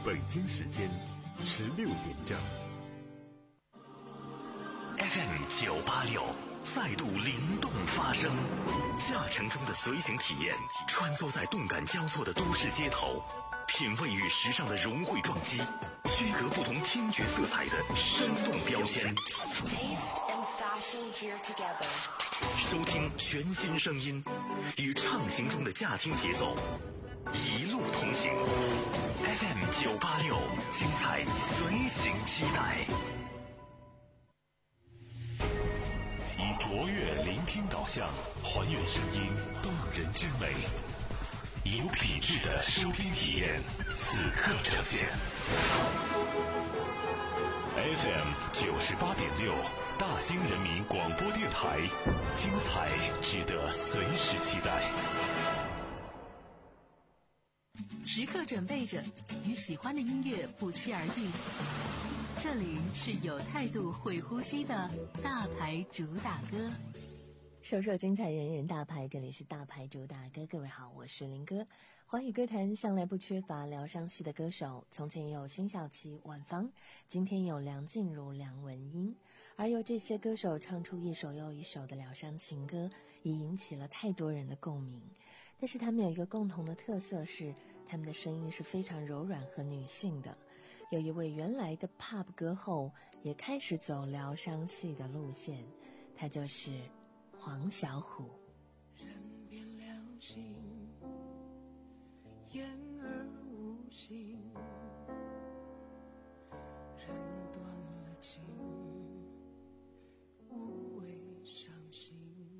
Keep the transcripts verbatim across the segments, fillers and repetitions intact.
北京时间十六点整。 F M 九八六再度灵动发声，驾乘中的随行体验，穿梭在动感交错的都市街头，品味与时尚的融汇撞击，区隔不同听觉色彩的生动标签。收听全新声音，与畅行中的驾听节奏，一路同行。F M 九八六，精彩随行期待。以卓越聆听导向，还原声音动人之美，有品质的收听体验，此刻呈现。F M 九十八点六，大兴人民广播电台，精彩值得随时期待。 时刻准备着，与喜欢的音乐不期而遇。这里是有态度会呼吸的大牌主打歌， 首首精彩，人人大牌。这里是大牌主打歌，各位好，我是林哥。华语歌坛向来不缺乏疗伤系的歌手，从前有辛晓琪、万芳，今天有梁静茹、梁文音。而由这些歌手唱出一首又一首的疗伤情歌，也引起了太多人的共鸣。但是他们有一个共同的特色，是他们的声音是非常柔软和女性的。有一位原来的 pop 歌后也开始走疗伤系的路线，她就是黄小琥。 人变了心，言而无信，人断了情，无谓伤心。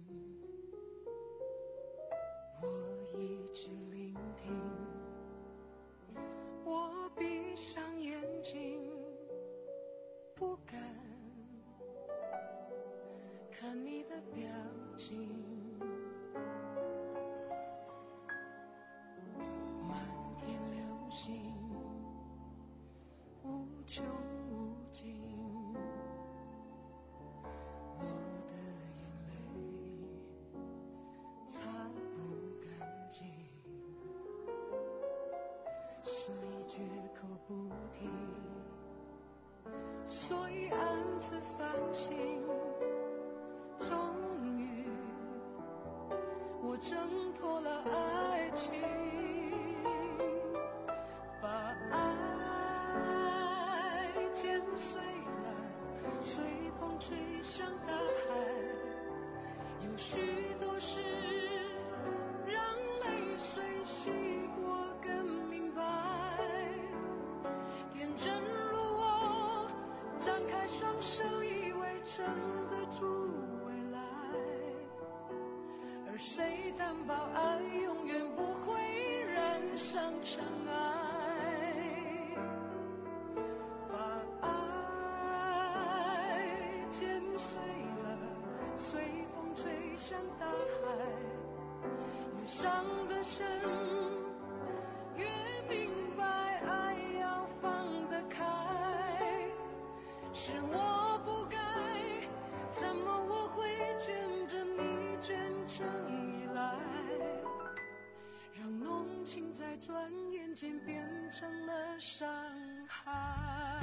我一直聆听，我闭上眼睛，不敢看你的表情。漫天流星，无穷无尽，我的眼泪擦不干净，所以绝口不提，所以暗自反省。终于我挣脱了爱情，把爱剪碎了，随风吹向大海。有许多事让泪水洗过更明白，天真如我，张开双手以为撑得住未来，而谁担保爱永远不会染上尘埃？把爱剪碎了，随风吹向大海，越伤得深，越明白爱要放得开。是我不该，怎么我会卷着你卷成依赖，让浓情在转眼间变成了伤害。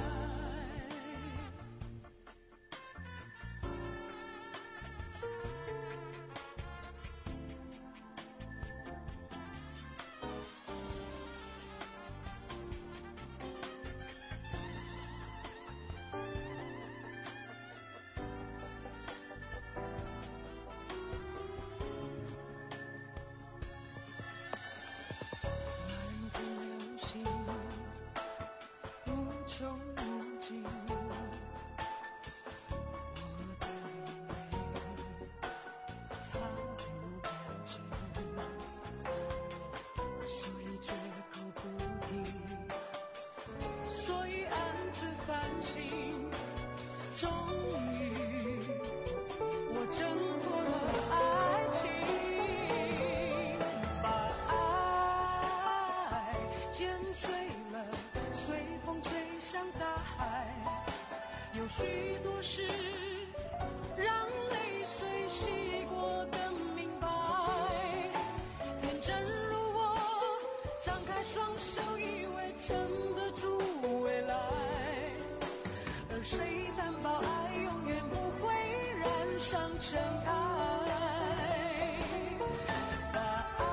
许多事让泪水洗过更明白，天真如我，张开双手以为撑得住未来，而谁担保爱永远不会染上尘埃？把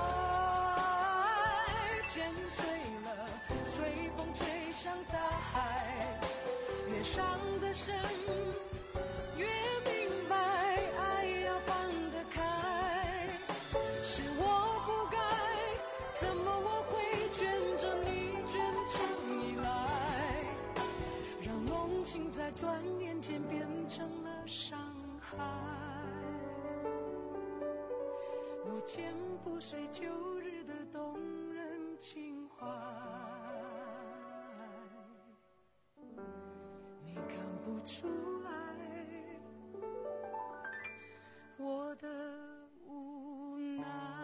爱剪碎了，随风吹向大海，越伤得深越明白，爱要放得开。是我不该，怎么我会卷着你卷成依赖，让浓情在转眼间变成了伤害。我剪不碎旧日的动人情怀，你看不出来我的无奈。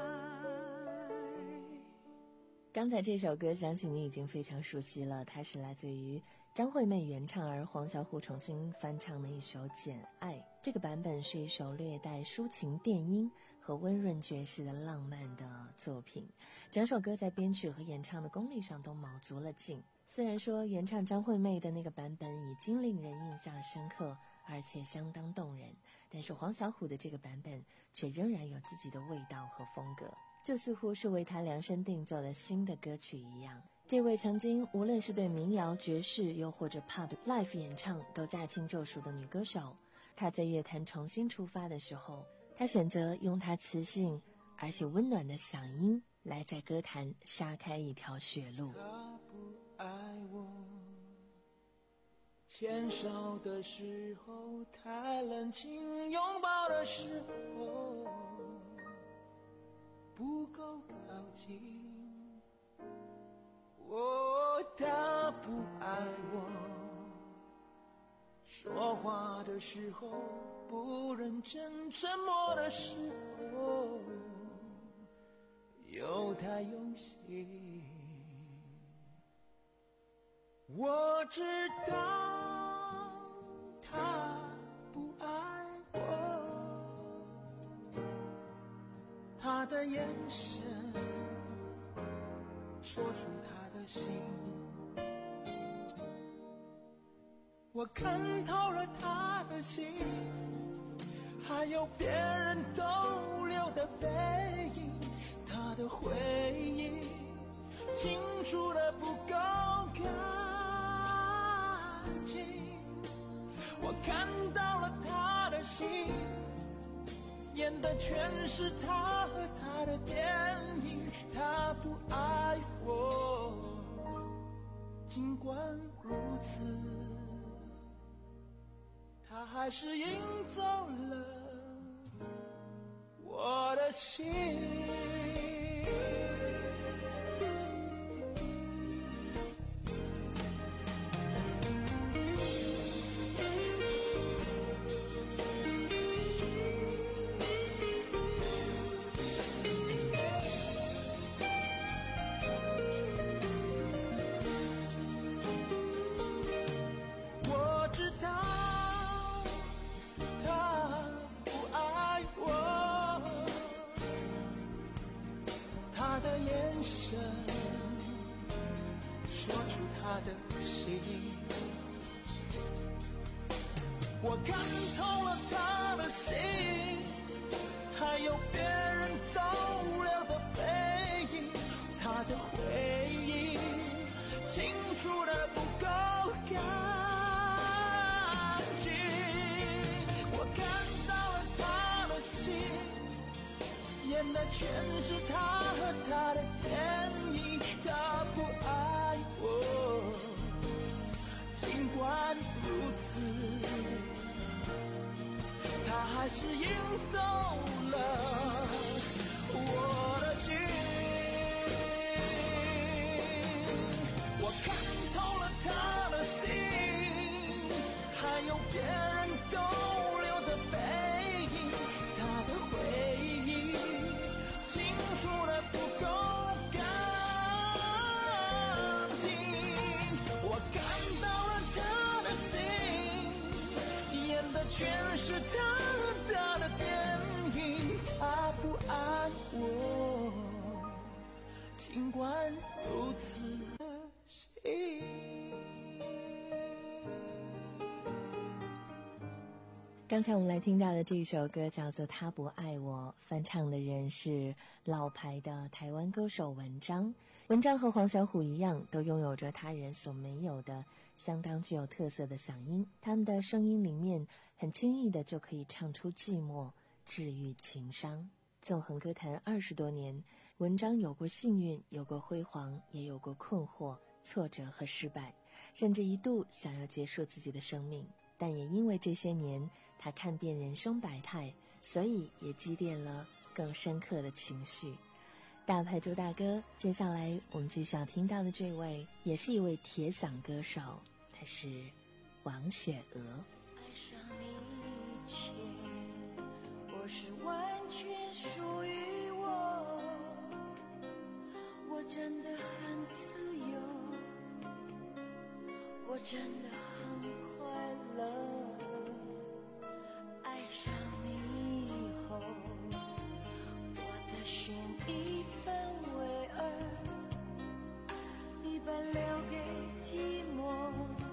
刚才这首歌相信你已经非常熟悉了，它是来自于张惠妹原唱而黄小琥重新翻唱的一首《简爱》。这个版本是一首略带抒情电音和温润爵士的浪漫的作品，整首歌在编曲和演唱的功力上都卯足了劲。虽然说原唱张惠妹的那个版本已经令人印象深刻而且相当动人，但是黄小琥的这个版本却仍然有自己的味道和风格，就似乎是为她量身定做的新的歌曲一样。这位曾经无论是对民谣、爵士又或者 pub live 演唱都驾轻就熟的女歌手，她在乐坛重新出发的时候，她选择用她磁性而且温暖的嗓音来在歌坛杀开一条血路。 他不爱我，牵手的时候太冷清，拥抱的时候不够靠近。哦，他不爱我，说话的时候不认真，沉默的时候又太用心。我知道他不爱我，他的眼神说出他的心，我看透了他的心，还有别人逗留的背影，他的回忆清楚的不够干净。我看到了他的心，演的全是他和他的电影。他不爱我，尽管如此，他还是赢走了我的心。我看透了他的心，还有别人逗留的背影，他的回忆清楚的不够干净。我看到了他的心，演的全是他和他的电影。他不爱我，尽管如此，他还是赢走了我的心。我看透了他的心，还有别人逗留的背影，他的回忆清楚的不够干净。我看到了他的心，演的全是他他的电影。他不爱我，尽管如此。 刚才我们来听到的这一首歌叫做《他不爱我》，翻唱的人是老牌的台湾歌手文章。文章和黄小琥一样，都拥有着他人所没有的相当具有特色的嗓音。他们的声音里面很轻易的就可以唱出寂寞，治愈情伤。纵横歌坛二十多年，文章有过幸运，有过辉煌，也有过困惑、挫折和失败，甚至一度想要结束自己的生命。但也因为这些年他看遍人生百态，所以也积淀了更深刻的情绪。大牌周大哥，接下来我们就想听到的这位也是一位铁嗓歌手，他是王雪娥。 爱上你以前，我是完全属于我，我真的很自由，我真的很快乐。爱上你以后，我的心一分为二，一半留给寂寞，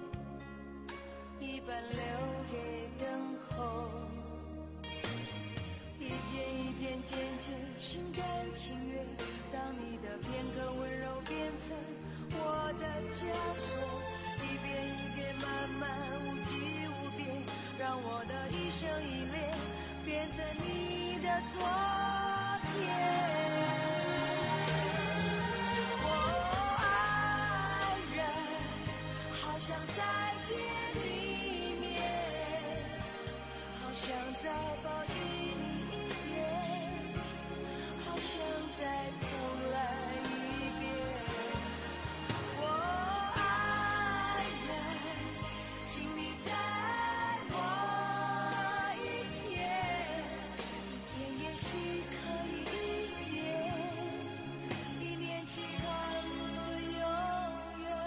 一半留给等候，一天一天渐渐心甘情愿，让你的片刻温柔变成我的枷锁，一遍一遍慢慢无际无边，让我的一生一恋变成你的昨天。好想再见你一面，好想再抱紧你一点，好想再重来一遍。我爱人，请你再我一天，一天也许可以一年，一年去换个永远。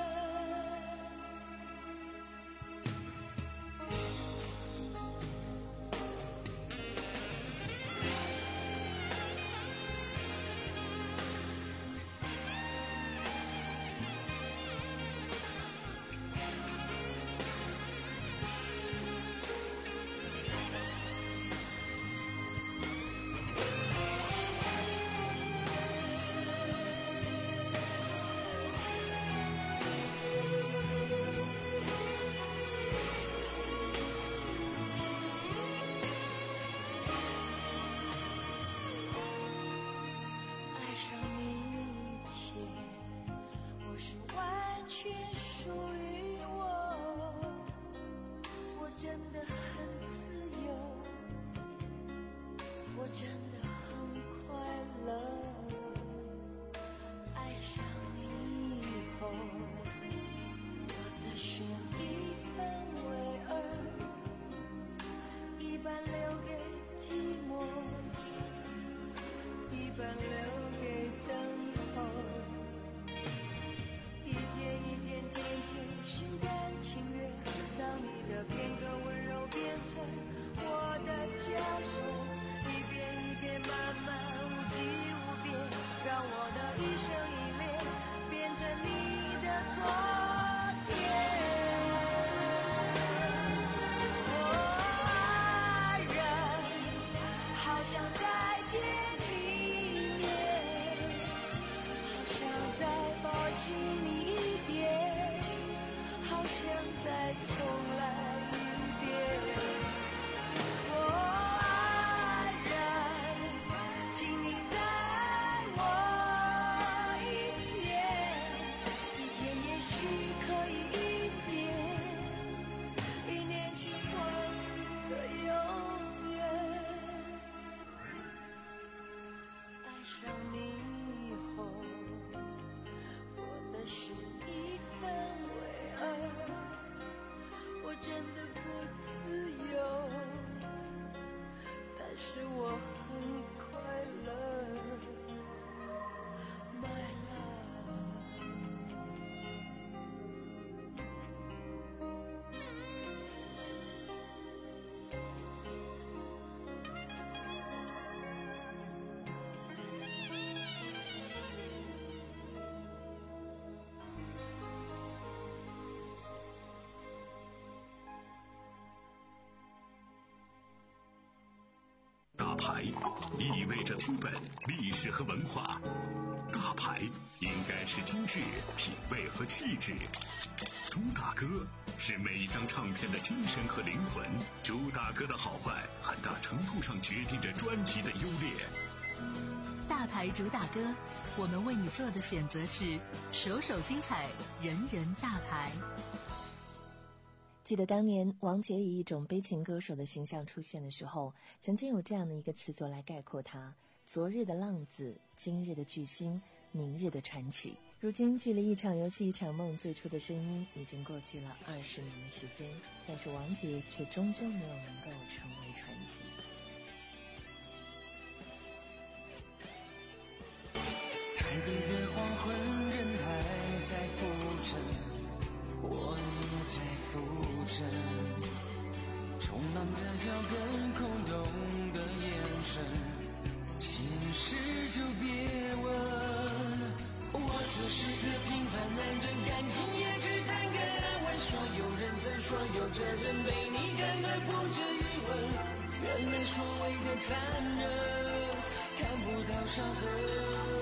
牌意味着资本、历史和文化。大牌应该是精致、品味和气质。朱大哥是每一张唱片的精神和灵魂。朱大哥的好坏，很大程度上决定着专辑的优劣。 大牌主打歌，我们为你做的选择是首首精彩，人人大牌。 记得当年王杰以一种悲情歌手的形象出现的时候，曾经有这样的一个词作来概括他：昨日的浪子，今日的巨星，明日的传奇。如今距离一场游戏一场梦最初的声音已经过去了二十年的时间，但是王杰却终究没有能够成为传奇。 台北的黄昏，人还在浮沉，我也在浮沉，充满着脚跟，空洞的眼神，心事就别问。我只是个平凡男人，感情也只谈个安稳，所有认真，所有责任被你看得不止一吻，原来所谓的残忍，看不到伤痕。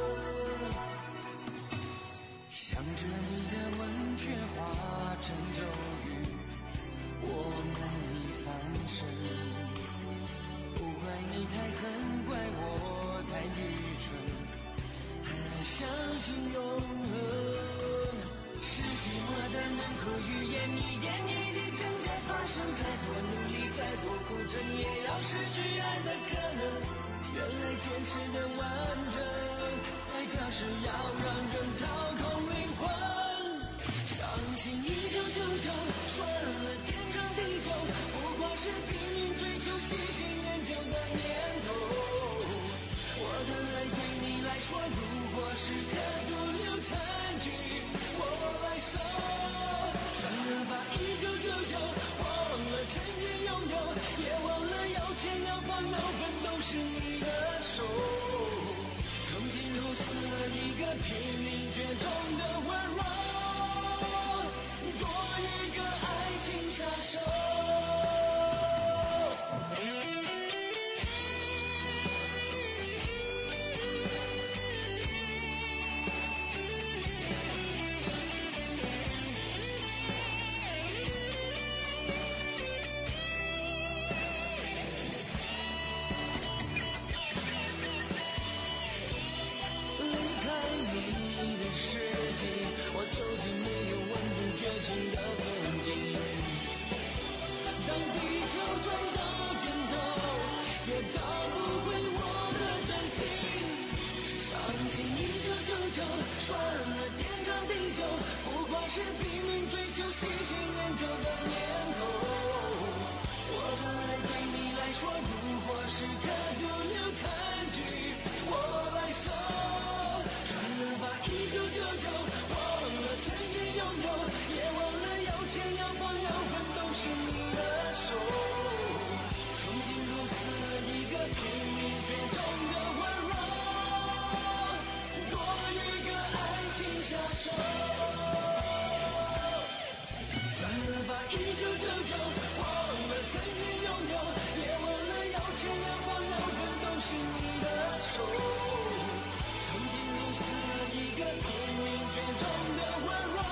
想着你的吻却化成咒语，我难以翻身。不怪你太狠，怪我太愚蠢，还相信永恒。是寂寞的人和语言，一点一滴正在发生。再多努力，再多苦撑，也要失去爱的可能。原来坚持的完整，代价是要让人掏空灵魂。伤心一九九九，算了天长地久，不过是拼命追求喜新厌旧的念头。我的爱对你来说，如果是颗独留残局，我来收。算了吧，一九九九，忘了曾经拥有，也忘了要钱要房要分都是你的手。从今后死了一个拼命绝痛的温柔，多一个爱情杀手。我究竟没有稳定绝情的风景。当地球转到尽头，也找不回我的真心。伤心一九九九，算了天长地久，不过是拼命追求喜新厌旧的念头。我的爱对你来说，如果是颗独留残局，我来收。算了吧，一九九九。曾经拥有，也忘了要钱要房要分都是你的手。从今后死了一个拼命绝痛的温柔，多一个爱情杀手。算了吧，一九九九，忘了曾经拥有，也忘了要钱要房要分都是你的手。从今后死了一个拼命绝痛的温柔，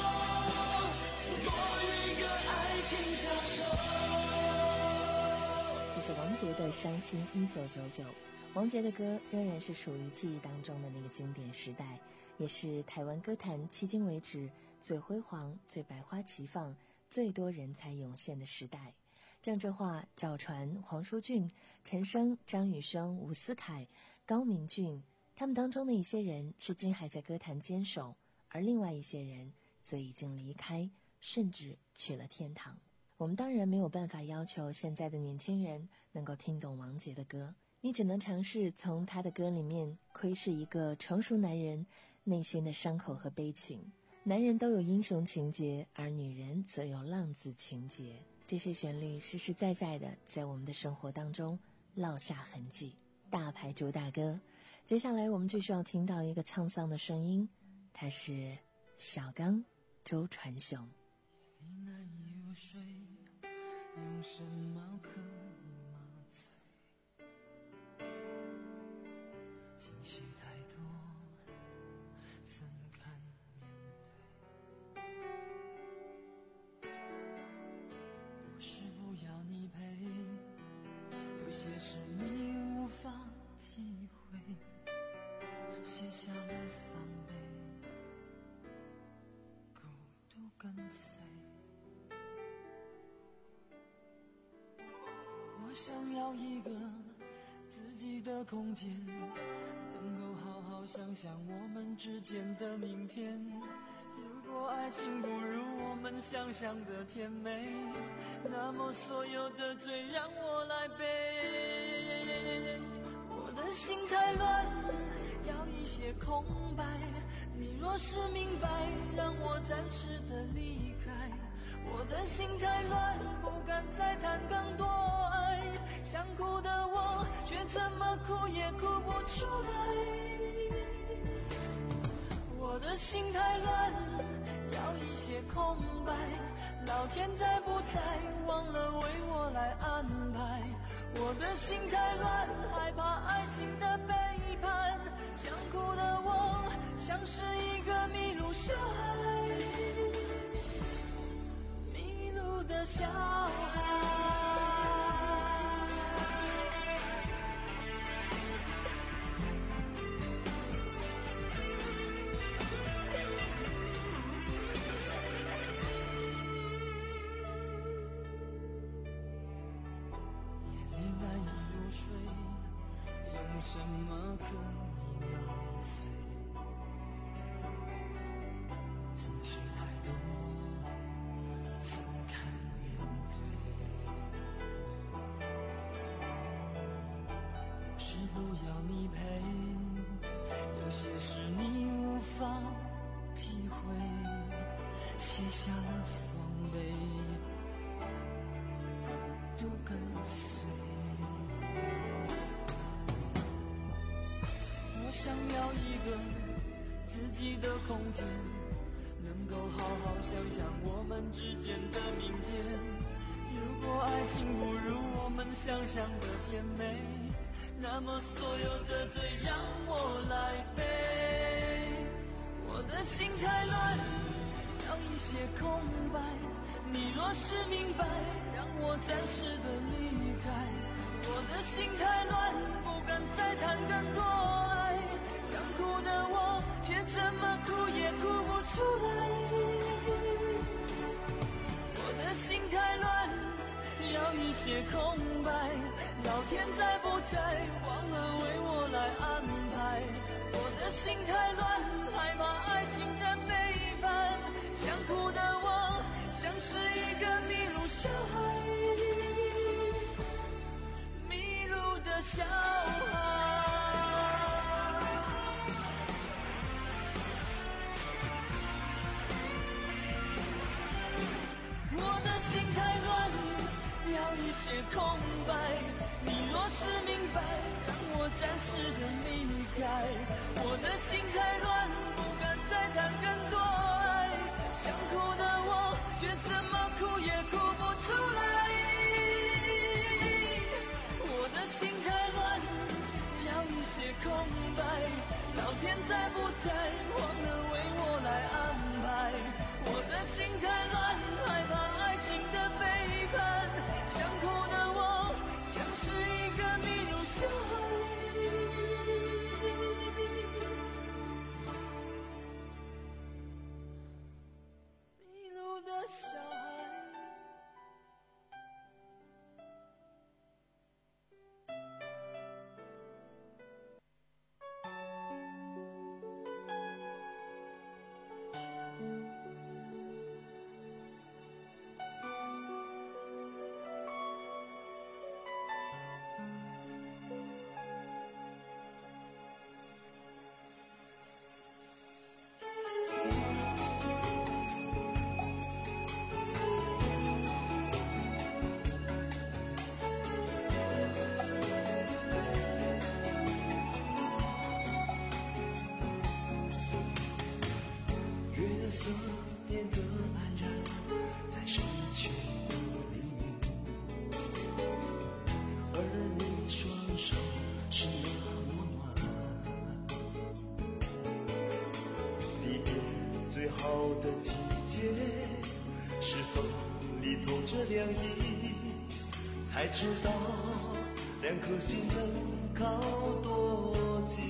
这是王杰的《伤心一九九九》。王杰的歌仍然是属于记忆当中的那个经典时代，也是台湾歌坛迄今为止最辉煌、最百花齐放、最多人才涌现的时代。郑智化、赵传、黄舒骏、陈升、张雨生、伍思凯、高明骏，他们当中的一些人至今还在歌坛坚守，而另外一些人则已经离开，甚至去了天堂。我们当然没有办法要求现在的年轻人能够听懂王杰的歌，你只能尝试从他的歌里面窥视一个成熟男人内心的伤口和悲情。男人都有英雄情节，而女人则有浪子情节。这些旋律实实在在的在我们的生活当中烙下痕迹。大牌主打歌，接下来我们就需要听到一个沧桑的声音，他是小刚周传雄。 用什么可以麻醉？ 惊喜太多，怎敢面对？不是不要你陪，有些事你无法体会，卸下了防备，孤独跟随。我想要一个自己的空间，能够好好想想我们之间的明天。如果爱情不如我们想象的甜美，那么所有的罪让我来背。我的心太乱，要一些空白，你若是明白，让我暂时的离开。我的心太乱，不敢再谈更多爱，想哭的我却怎么哭也哭不出来。我的心太乱，要一些空白，老天在不在忘了为我来安排。我的心太乱，害怕爱情的背叛，想哭的我像是一个迷路小孩，迷路的小孩。用什么和你闹醉？情绪太多，怎敢面对？不是不要你陪，有些事你无法体会，卸下了防备，孤独跟随。我想要一个自己的空间，能够好好想想我们之间的明天。如果爱情不如我们想象的甜美，那么所有的罪让我来背。我的心太乱，要一些空白，你若是明白，让我暂时的离开。我的心太乱，不敢再谈更多爱，想哭的我却怎么哭也哭不出来。我的心太乱，要一些空白，老天在不在忘了为我来安排。我的心太乱，害怕爱情的背叛，想哭的我像是一个迷路小孩，小孩。我的心太乱，要一些空白，你若是明白，让我暂时的离开。我的心太乱，不敢再谈更多爱，想哭的我却怎么哭也哭不出来。我的心太乱，要一些空白，老天在不在忘了为我来安排。我的心太乱，害怕爱情的背叛，想哭的我像是一个迷路小孩，迷路的小孩。 是那么暖。 好的季节，是风里透着凉意，才知道两颗心能靠多近。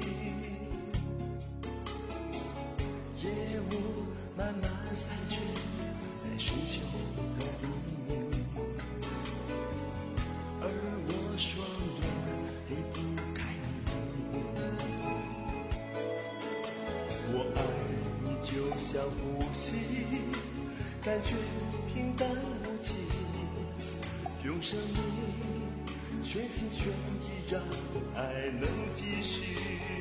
夜雾慢慢散去，在深秋的黎明，而我双眼离不开你。我爱你就像呼吸，感觉平淡无奇，用生命全心全意让爱能继续。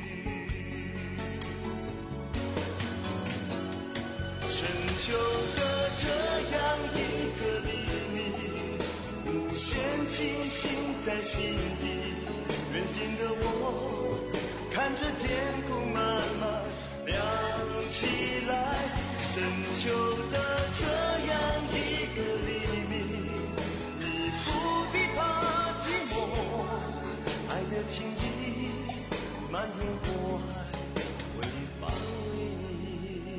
深秋的这样一个黎明，无限清醒在心底，远行的我看着天空慢慢亮起来。深秋的这样一个黎明，你不必怕寂寞，爱的情意漫天火海会包围你。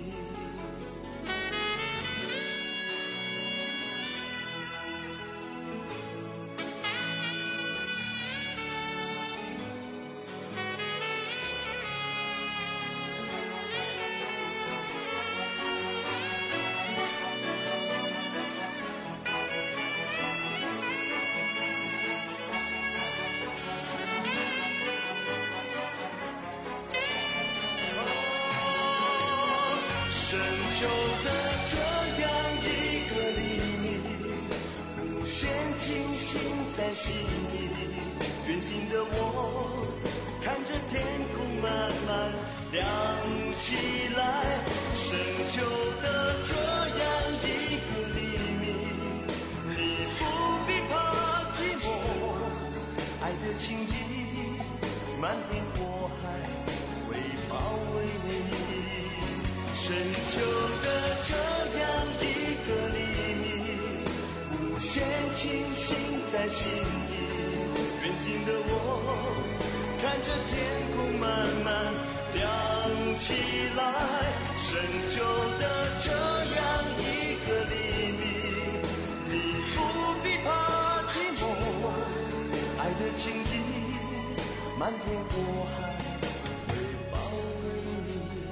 深秋的这样一个黎明，无限清醒在心底，远行的我看着天空慢慢亮起来。深秋的这样一个黎明，你不必怕寂寞，爱的情意漫天火海会包围你。深秋的这样一个黎明，无限清醒在心底，远行的我看着天空慢慢亮起来。深秋的这样一个黎明，你不必怕寂寞，爱的情意漫天火海会包围你。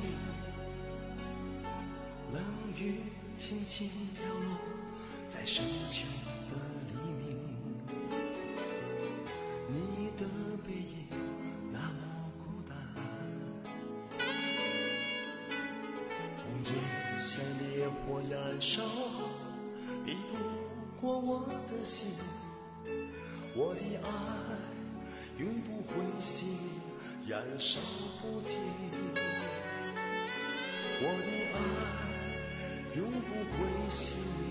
冷雨轻轻飘落在深秋的黎明，你的背影那么孤单，红叶像烈火燃烧，逼不过我的心，我的爱永不灰息，燃烧不尽，我的爱永不灰息，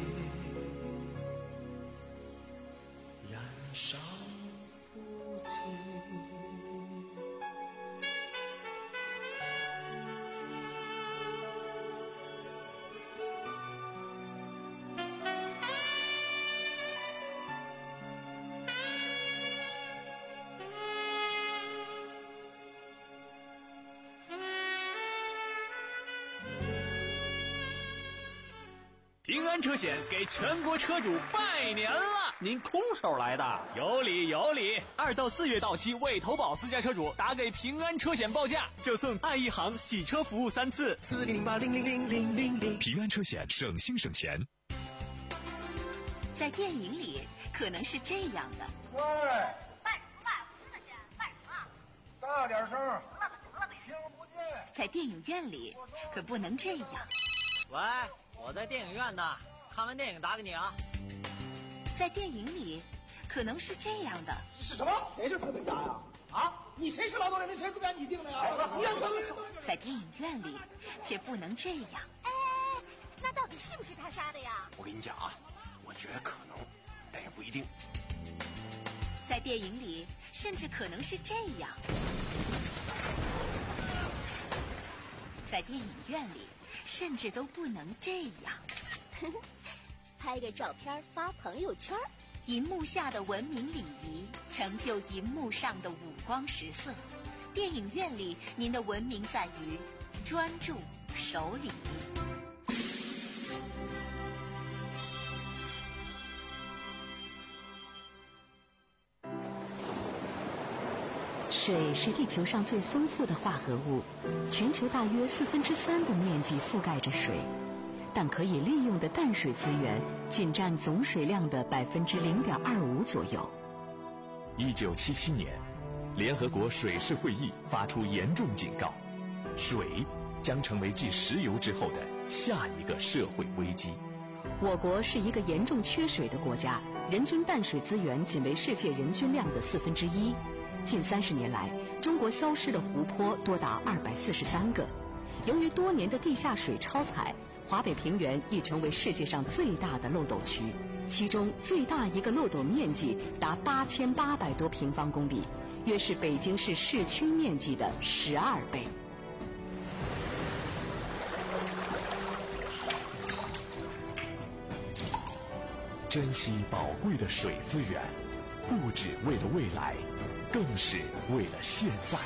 燃烧不尽。 平安车险给全国车主拜年了！ 您空手来的？ 有理有理！二到四月到期未投保私家车主打给平安车险报价，就送爱一行洗车服务三次。 四零八零零零零零零， 平安车险省心省钱。 在电影里可能是这样的。 喂，卖什么卖？我听得见。卖什么？大点声。得了吧得了呗。听不见。 在电影院里可不能这样。 喂，我在电影院呢，看完电影打给你啊。 在电影里可能是这样的。 是什么？谁是资本家呀？啊，你谁是劳动人民？谁资本家你定的呀？你要可在电影院里却不能这样。 哎，那到底是不是他杀的呀？ 我跟你讲啊，我觉得可能，但也不一定。 在电影里甚至可能是这样。在电影院里甚至都不能这样。 拍个照片发朋友圈， 银幕下的文明礼仪成就银幕上的五光十色。电影院里您的文明在于专注、 手里。水是地球上最丰富的化合物，全球大约四分之三的面积覆盖着水，但可以利用的淡水资源仅占总水量的百分之零点二五左右。 一九七七年，联合国水事会议发出严重警告，水将成为继石油之后的下一个社会危机。 我国是一个严重缺水的国家，人均淡水资源仅为世界人均量的四分之一。近三十年来，中国消失的湖泊多达二百四十三个。由于多年的地下水超采，华北平原已成为世界上最大的漏斗区，其中最大一个漏斗面积达八千八百多平方公里，约是北京市市区面积的十二倍。 珍惜宝贵的水资源，不只为了未来，更是为了现在。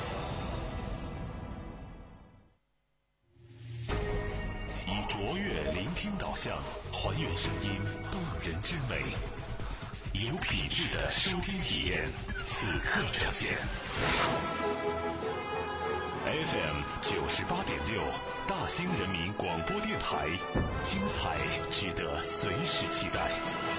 以卓越聆听导向，还原声音动人之美，有品质的收听体验，此刻呈现。F M 九十八点六，大兴人民广播电台，精彩值得随时期待。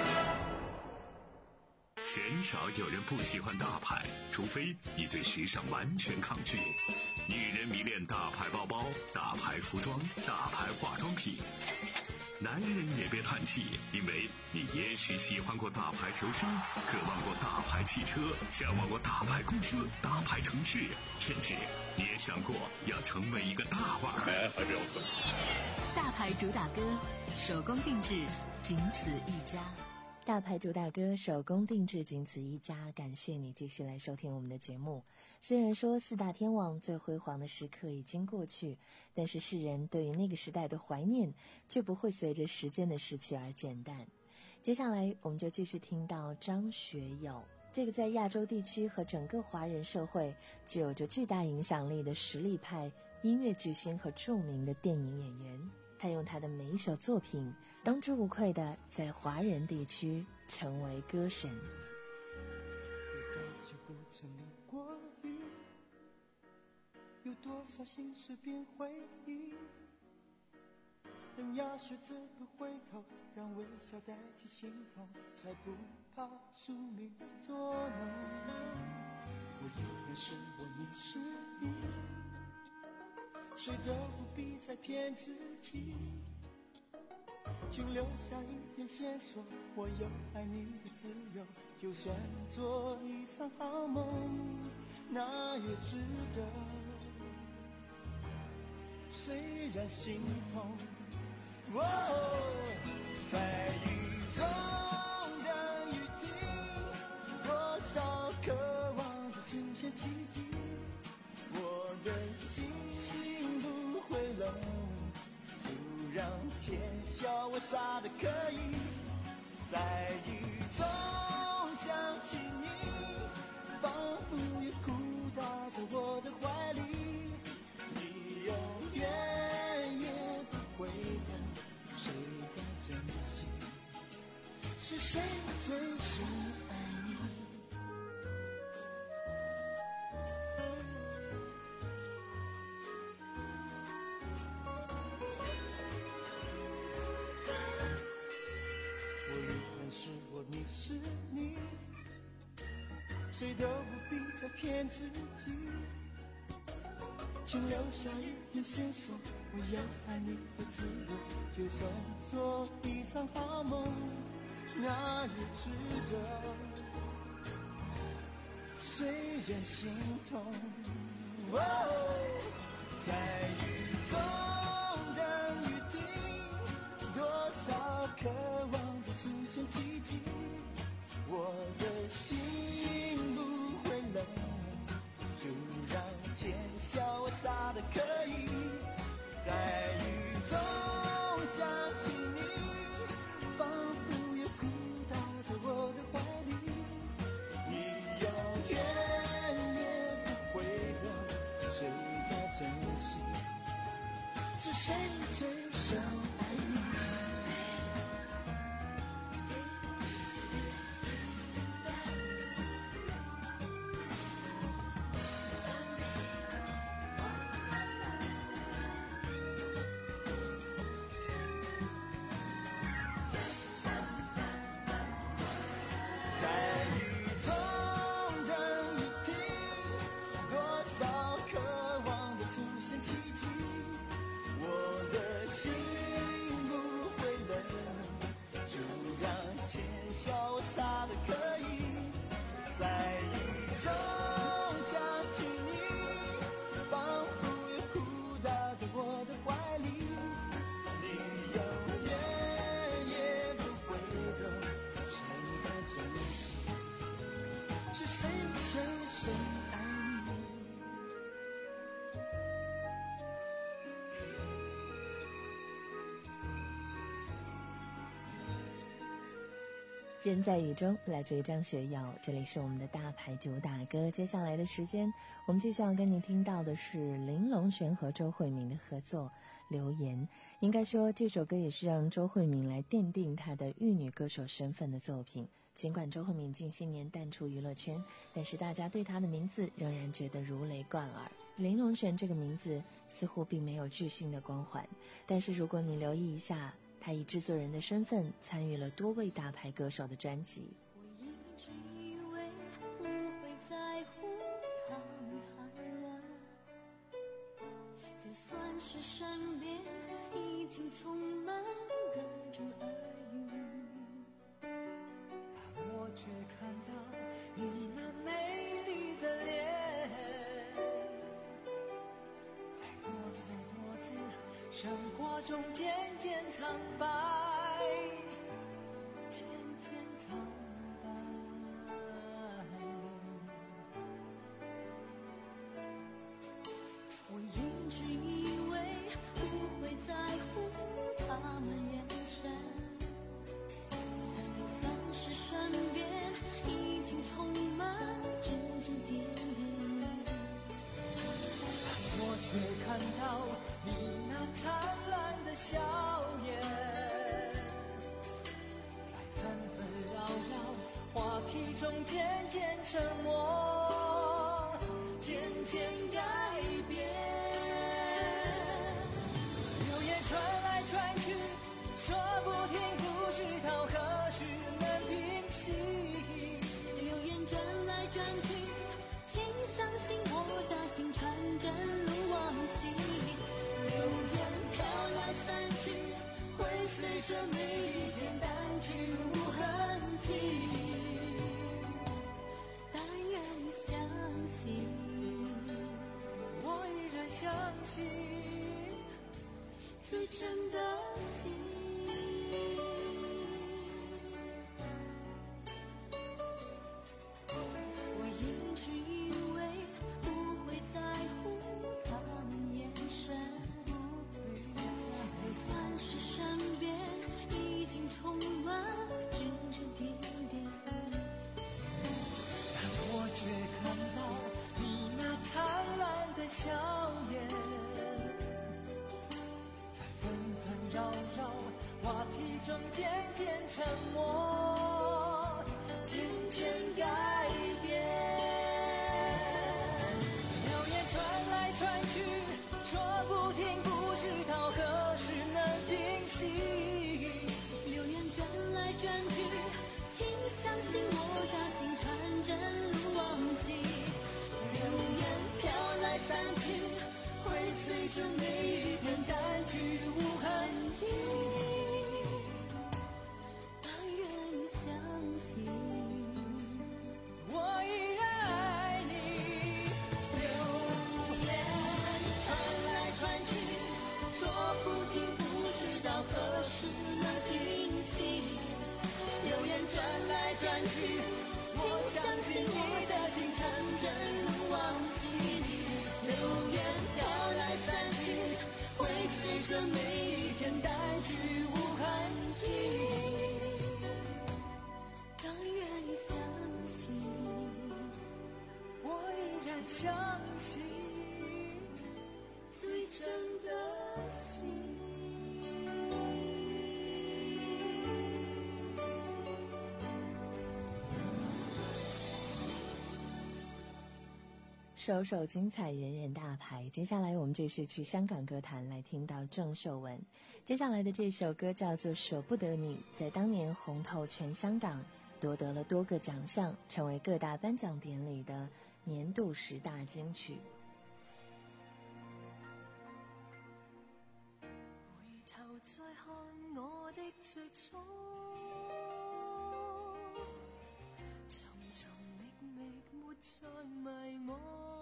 鲜少有人不喜欢大牌，除非你对时尚完全抗拒。女人迷恋大牌包包、大牌服装、大牌化妆品。男人也别叹气，因为你也许喜欢过大牌球星，渴望过大牌汽车，向往过大牌公司、大牌城市，甚至你也想过要成为一个大腕儿。哎，还没有错。 大牌主打歌，手工定制，仅此一家。 大牌主打歌，手工定制，仅此一家。感谢你继续来收听我们的节目。虽然说四大天王最辉煌的时刻已经过去，但是世人对于那个时代的怀念却不会随着时间的逝去而减淡。接下来我们就继续听到张学友，这个在亚洲地区和整个华人社会具有着巨大影响力的实力派音乐巨星和著名的电影演员。他用他的每一首作品当之无愧的在华人地区成为歌神。 有多久不曾淋过雨，有多少心事变回忆，人要学着不回头，让微笑代替心痛，才不怕宿命捉弄。我永远是我，你是你，谁都不必再骗自己，请留下一点线索，我有爱你的自由，就算做一场好梦，那也值得。虽然心痛，哦，在雨中等雨停，多少渴望着出现奇迹，我的心心不会冷，就让天笑我傻的可以，在雨中想起你，仿佛也哭打在我的怀里，你永远也不会懂，谁该珍惜，是谁最深爱你。我永远是我，你是你，谁都不必再骗自己，请留下一点线索，我有爱你的自由，就算做一场好梦，那也值得。虽然心痛，哦，在雨中等雨停，多少渴望着出现奇迹，我的心不会冷，就让天笑我傻的可以，在雨中想起你，仿佛也哭打在我的怀里，你永远也不会懂，谁该珍惜，是谁最深爱你？在雨中等雨停，多少渴望着出现奇迹。我的心不会冷，就让天潇洒的可以。在雨中想起你，仿佛又哭倒在我的怀里。你永远也不会懂谁的真实，是谁最深爱你。 人在雨中，来自于张学友。这里是我们的大牌主打歌，接下来的时间我们继续要跟您听到的是林隆璇和周慧敏的合作《留言》。应该说这首歌也是让周慧敏来奠定她的玉女歌手身份的作品。尽管周慧敏近些年淡出娱乐圈，但是大家对她的名字仍然觉得如雷贯耳。林隆璇这个名字似乎并没有巨星的光环，但是如果你留意一下，他以制作人的身份参与了多位大牌歌手的专辑。 我一直以为不会在乎他们谈论，就算是身边已经充满各种耳语， 但我却看到你那美丽的脸，在多彩多姿生活中渐渐苍白，渐渐苍白。 我一直以为不会在乎他们眼神，就算是身边已经充满指指点点， 但我却看到你那灿烂的笑颜，在纷纷扰扰话题中渐渐沉默，渐渐改变。流言传来传去，说不停，不知道何时能平息。 流言转来转去，请相信我的心传真如往昔。流言飘来散去，会随着每一天淡去无痕迹。但愿你相信， 我依然相信最真的心。我一直以为不会在乎他们眼神，就算是身边已经充满指指点点， 但我却看到你那灿烂的笑颜，在纷纷扰扰话题中渐渐沉默，渐渐改变。流言传来传去，说不停，不知道何时能平息。 流言转来转去，请相信我的心传真如往昔。流言飘来散去，会随着每一天淡去无痕迹。但愿你相信， 我依然爱你。 流言传来传去，说不停，不知道何时能平息。流言转来转去，我相信你的心传真如往昔。流言飘来散去，会随着每一天淡去无痕迹。但愿你相信， 我依然相信最真的心。 首首精彩，人人大牌。接下来我们继续去香港歌坛来听到郑秀文。接下来的这首歌叫做《舍不得你》，在当年红透全香港，夺得了多个奖项，成为各大颁奖典礼的年度十大金曲。 回頭再看我的最初，尋尋覓覓沒再迷惘，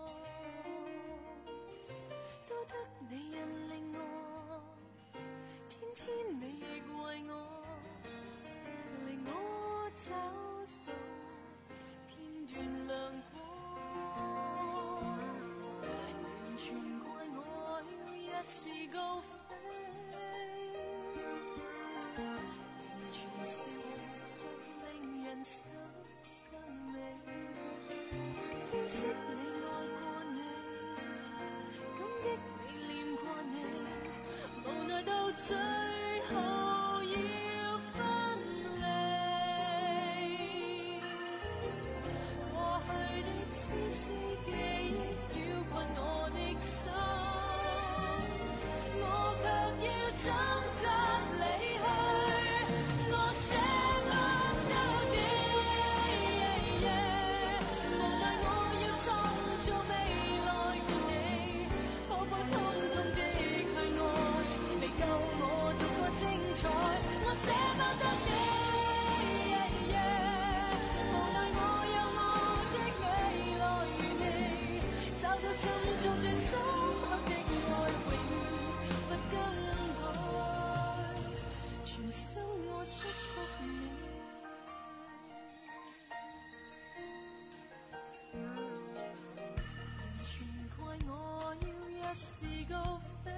都得你引領我，天天你亦為我，令我找到片段亮光，完全怪我要一時高飛，完全是為著令人想更美，珍惜你愛過你，感激你念過你，無奈到最後要分離，過去的絲絲記憶擾困我的心，我卻要掙扎離去，我捨不得你，無奈我要創造未來共你，普普通通的去愛，未夠我獨個精彩，我捨不得你，無奈我有我的未來如你，找到心中最深刻的愛，永不更改，全生我祝福你。全怪我要一時高飛，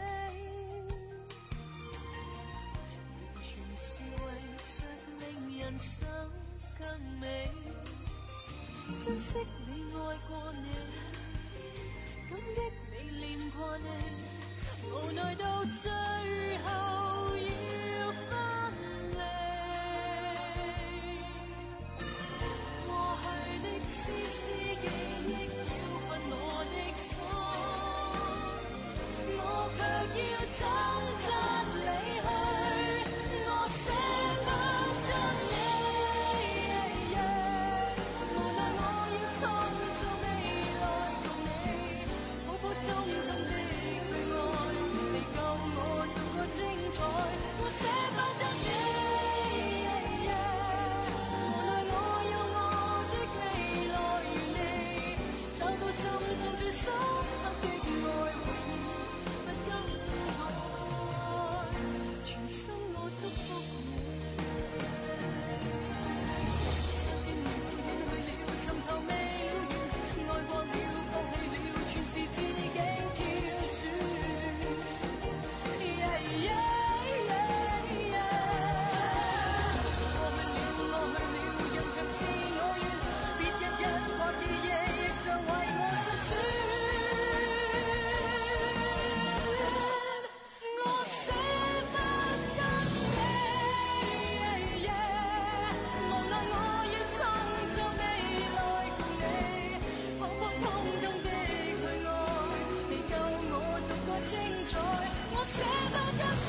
完全是為着令人想更美，珍惜你愛過你，感激你念過你，無奈到最後要分離，過去的絲絲記憶擾困我的心，我卻要掙扎離去，我捨不得你，無奈我要創造未來共你，普普通通的去愛，未夠我獨個精彩，我捨不得你，無奈我有我的未來如你，找到心中最深刻的愛，永不更改，全生我祝福你。上天明闊遠去了，尋頭未了緣，愛過了放棄了，全是自己挑選。Yeah, yeah, yeah, yeah. 過去了，過去了，任像是我願，別人一或二夜亦像為我身處。我捨不得你，無奈我要創造未來共你，普普通通的去愛，未夠我獨個精彩，我捨不得你，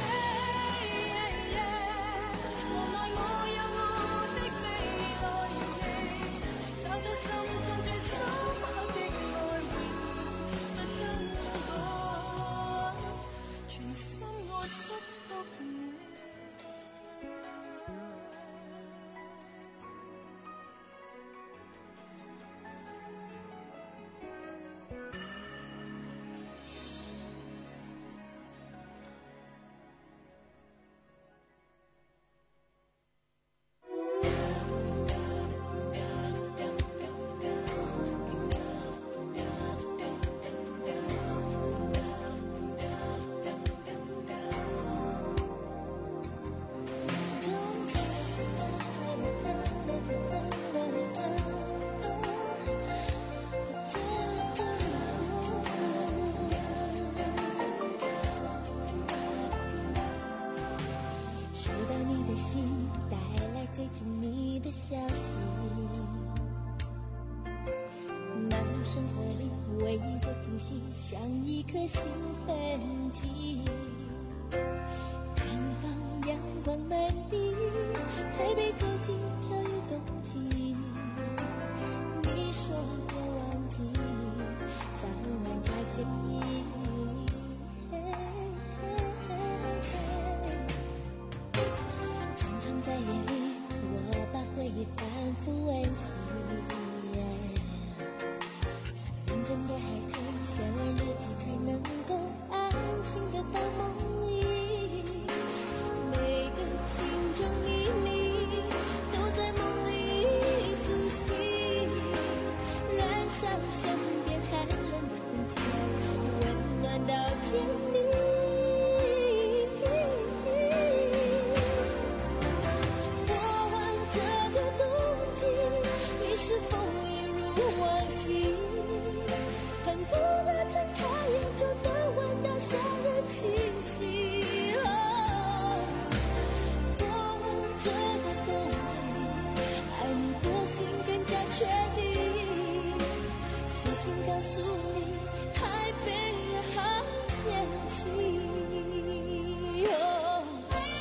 無奈我有我的未來如你，找到心中最深刻的愛，永不更改，全心我祝福你。 收到你的信，带来最亲密的消息。马路上生活里唯一的惊喜，像一颗兴奋剂。南方阳光满地，台北走进飘雨冬季。你说别忘记，早晚加建议。常常在夜里，我把回忆反复温习。真的孩子写完日记才能够安心的到梦里，每个心中秘密都在梦里苏醒，燃烧身边寒冷的空气，温暖到天明。过完这个冬季，你是否一如往昔？恨不得睁开眼就能闻到夏日气息。哦，过完这个冬季，爱你的心更加确定。细心告诉你，台北好天气。哦，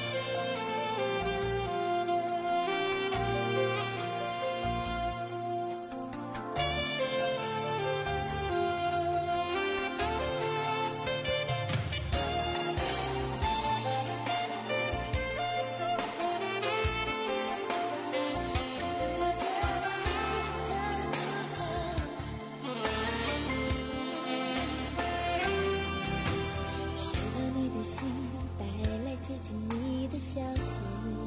最近你的消息，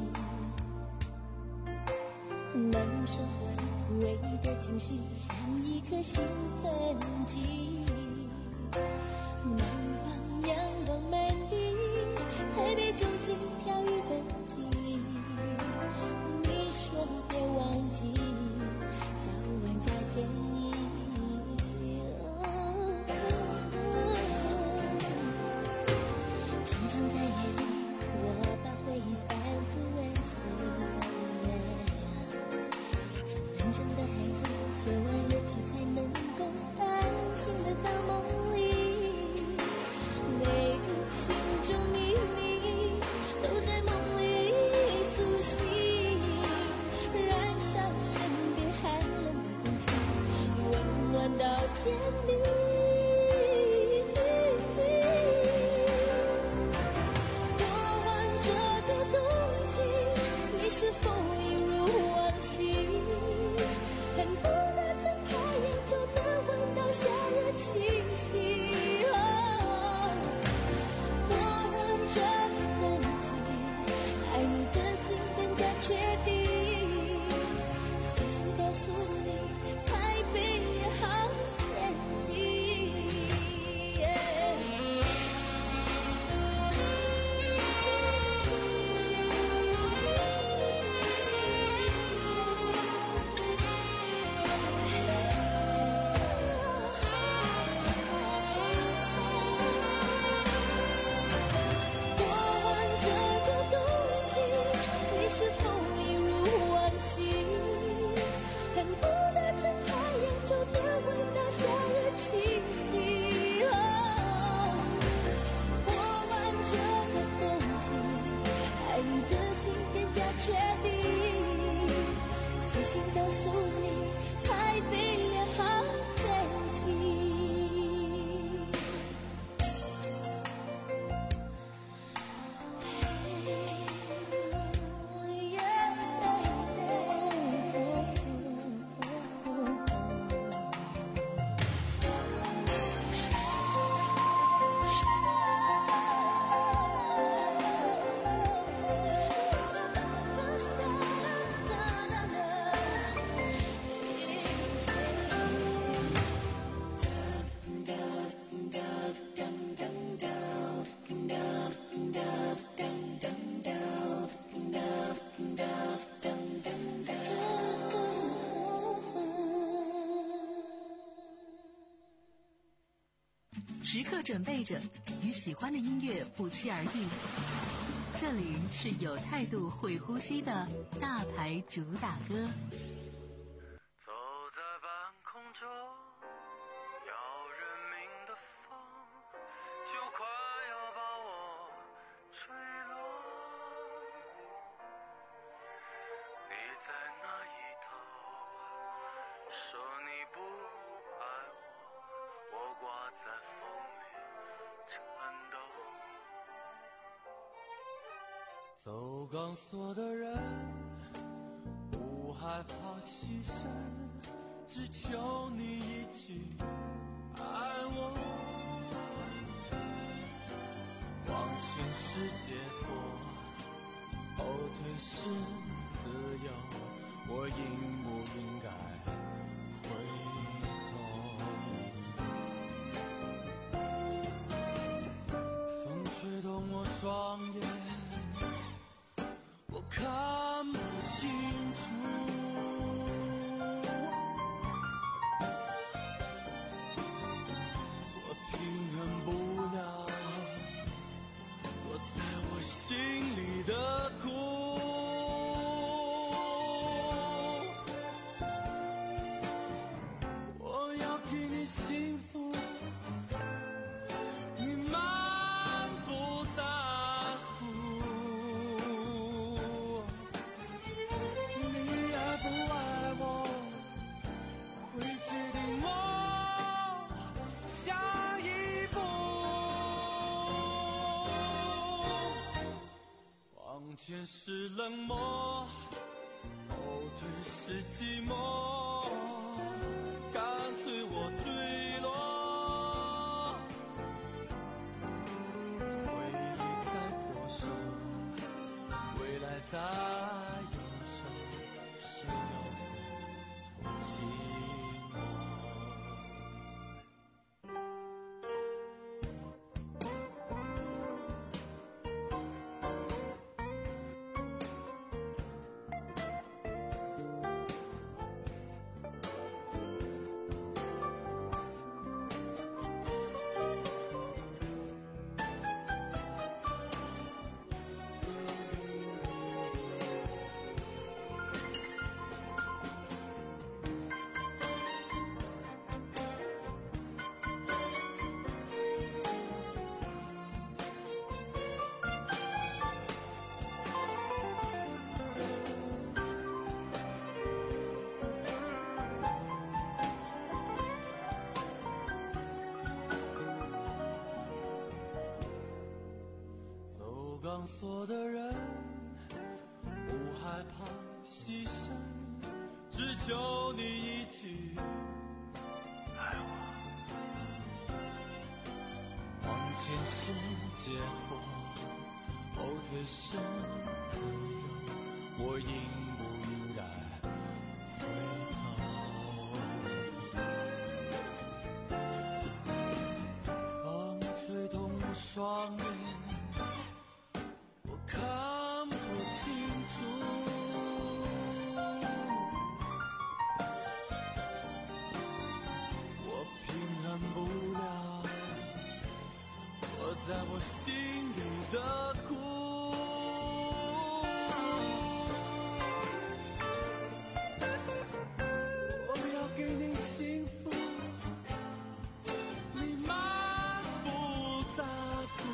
漫入生活里唯一的惊喜，像一颗兴奋剂。南方阳光满地，台北走进飘雨冬季。你说别忘记，早晚加建议。常常在夜里，我把回忆反复温习。像认真的孩子，写完日记才能够安心的到梦里。每个心中秘密都在梦里苏醒，燃烧身边寒冷的空气，温暖到天明。是否一如往昔？恨不得睁开眼就能闻到夏日气息。哦，过完这个冬季，爱你的心更加确定。细心告诉你，台北也好天气。是否一如往昔？恨不得睁开眼就能闻到夏日气息。哦，过完这个冬季，爱你的心更加确定。细心告诉你，台北也好天气。 时刻准备着与喜欢的音乐不期而遇。这里是有态度会呼吸的大牌主打歌。 走在半空中， 走钢索的人不害怕牺牲，只求你一句爱我。往前是解脱，后退是自由，我应不应该回头？风吹动我双眼，我看不清楚，我平衡不了躲在我心里的苦。我要给你幸福，你满不在乎。你爱不爱我，会决定我下一步。往前是冷漠，后退是寂寞，干脆我坠落。回忆在左手，未来在右手，谁又会同情我？走钢索的人不害怕牺牲，只求你一句爱我。往前是解脱，后退是自由，我应不应该回头？风吹动我双眼，我看不清楚，我平衡不了躲在我心里的苦。我要给你幸福，你满不在乎。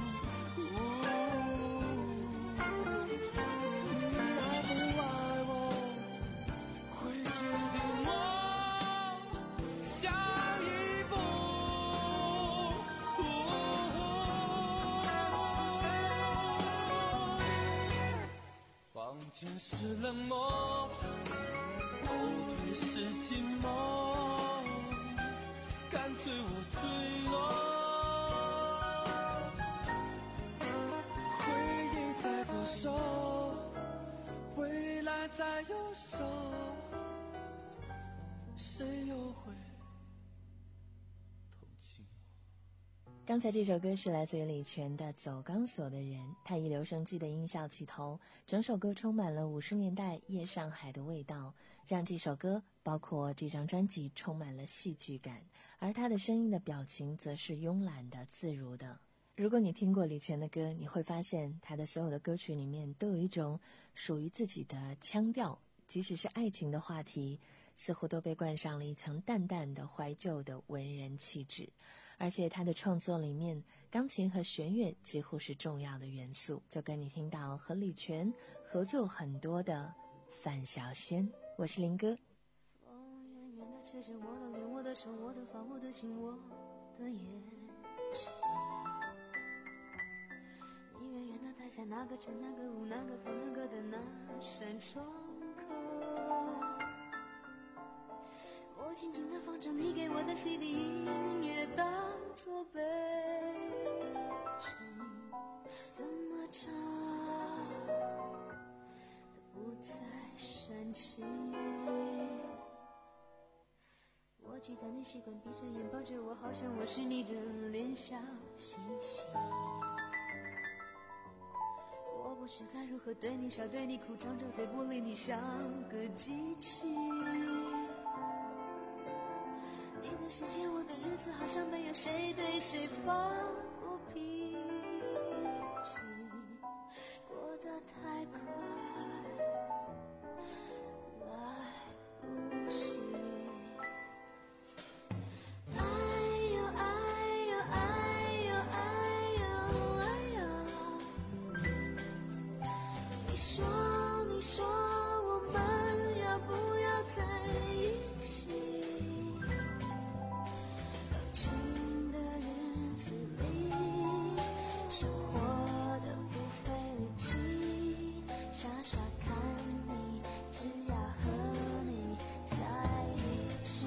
往前是冷漠，后退是寂寞，干脆我坠落。回忆在左手，未来在右手，谁又会同情我？ 刚才这首歌是来自于李泉的《走钢索的人》，他以留声机的音效起头，整首歌充满了五十年代夜上海的味道，让这首歌包括这张专辑充满了戏剧感，而他的声音的表情则是慵懒的、自如的。如果你听过李泉的歌，你会发现他的所有的歌曲里面都有一种属于自己的腔调，即使是爱情的话题，似乎都被冠上了一层淡淡的怀旧的文人气质。而且他的创作里面，钢琴和弦乐几乎是重要的元素，就跟你听到和李泉合作很多的范晓萱。我是林哥。 风远远的吹着我的脸，我的手，我的发，我的心，我的眼睛。你远远的带在那个城那个路那个房那个的那扇窗口，我静静地放着你给我的 C D 音乐当作背景，怎么唱都不再煽情。我记得你习惯闭着眼抱着我，好像我是你的脸小星星。我不知该如何对你笑对你哭，张着嘴不理你像个机器。你的时间我的日子好像没有谁对谁发过脾气，过得太快来不及。哎呦哎呦哎呦哎呦哎呦，你说你说我们要不要在一起，冷清的日子里生活的不费力气，傻傻看你，只要和你在一起。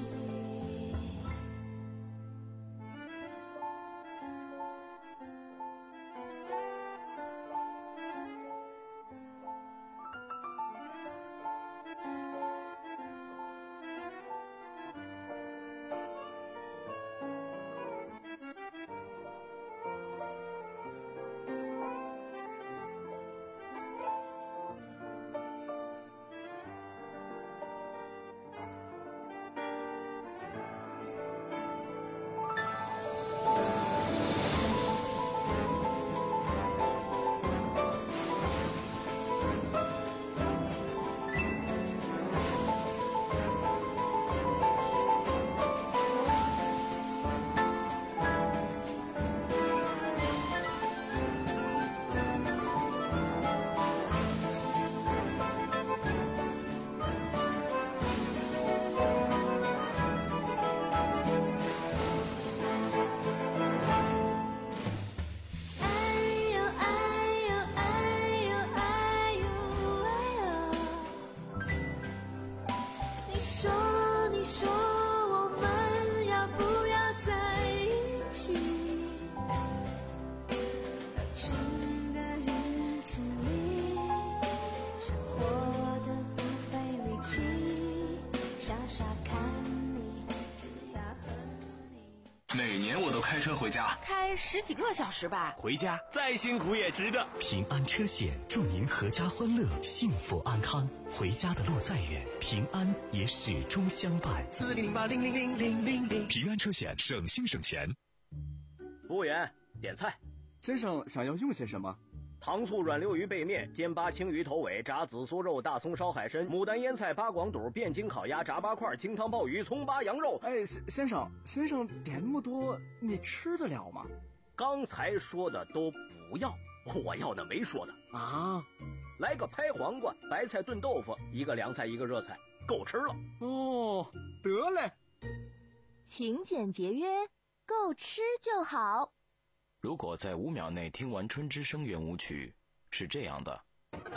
每年我都开车回家， 开十几个小时吧。 回家再辛苦也值得。 平安车险祝您阖家欢乐，幸福安康。回家的路再远，平安也始终相伴。 四零八零零零零零零，平安车险，省心省钱。 服务员，点菜。 先生想要用些什么？ 糖醋软溜鱼背面、煎八青鱼头尾、炸紫苏肉、大葱烧海参、牡丹腌菜、八广肚、汴京烤鸭、炸八块、清汤鲍鱼、葱八羊肉。 哎，先生，先生点那么多，你吃得了吗？ 刚才说的都不要，我要的没说的啊。 来个拍黄瓜、白菜炖豆腐，一个凉菜一个热菜，够吃了。 哦，得嘞。 勤俭节约，够吃就好。 如果在五秒内听完春之声圆舞曲，是这样的；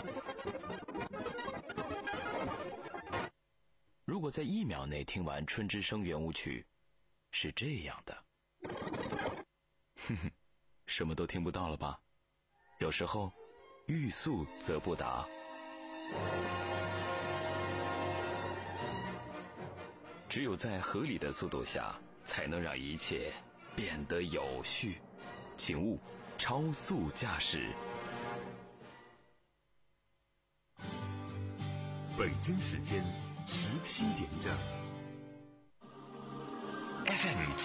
如果在一秒内听完春之声圆舞曲，是这样的。哼哼，什么都听不到了吧？有时候，欲速则不达。只有在合理的速度下，才能让一切变得有序。请勿超速驾驶。 北京时间十七点整。F M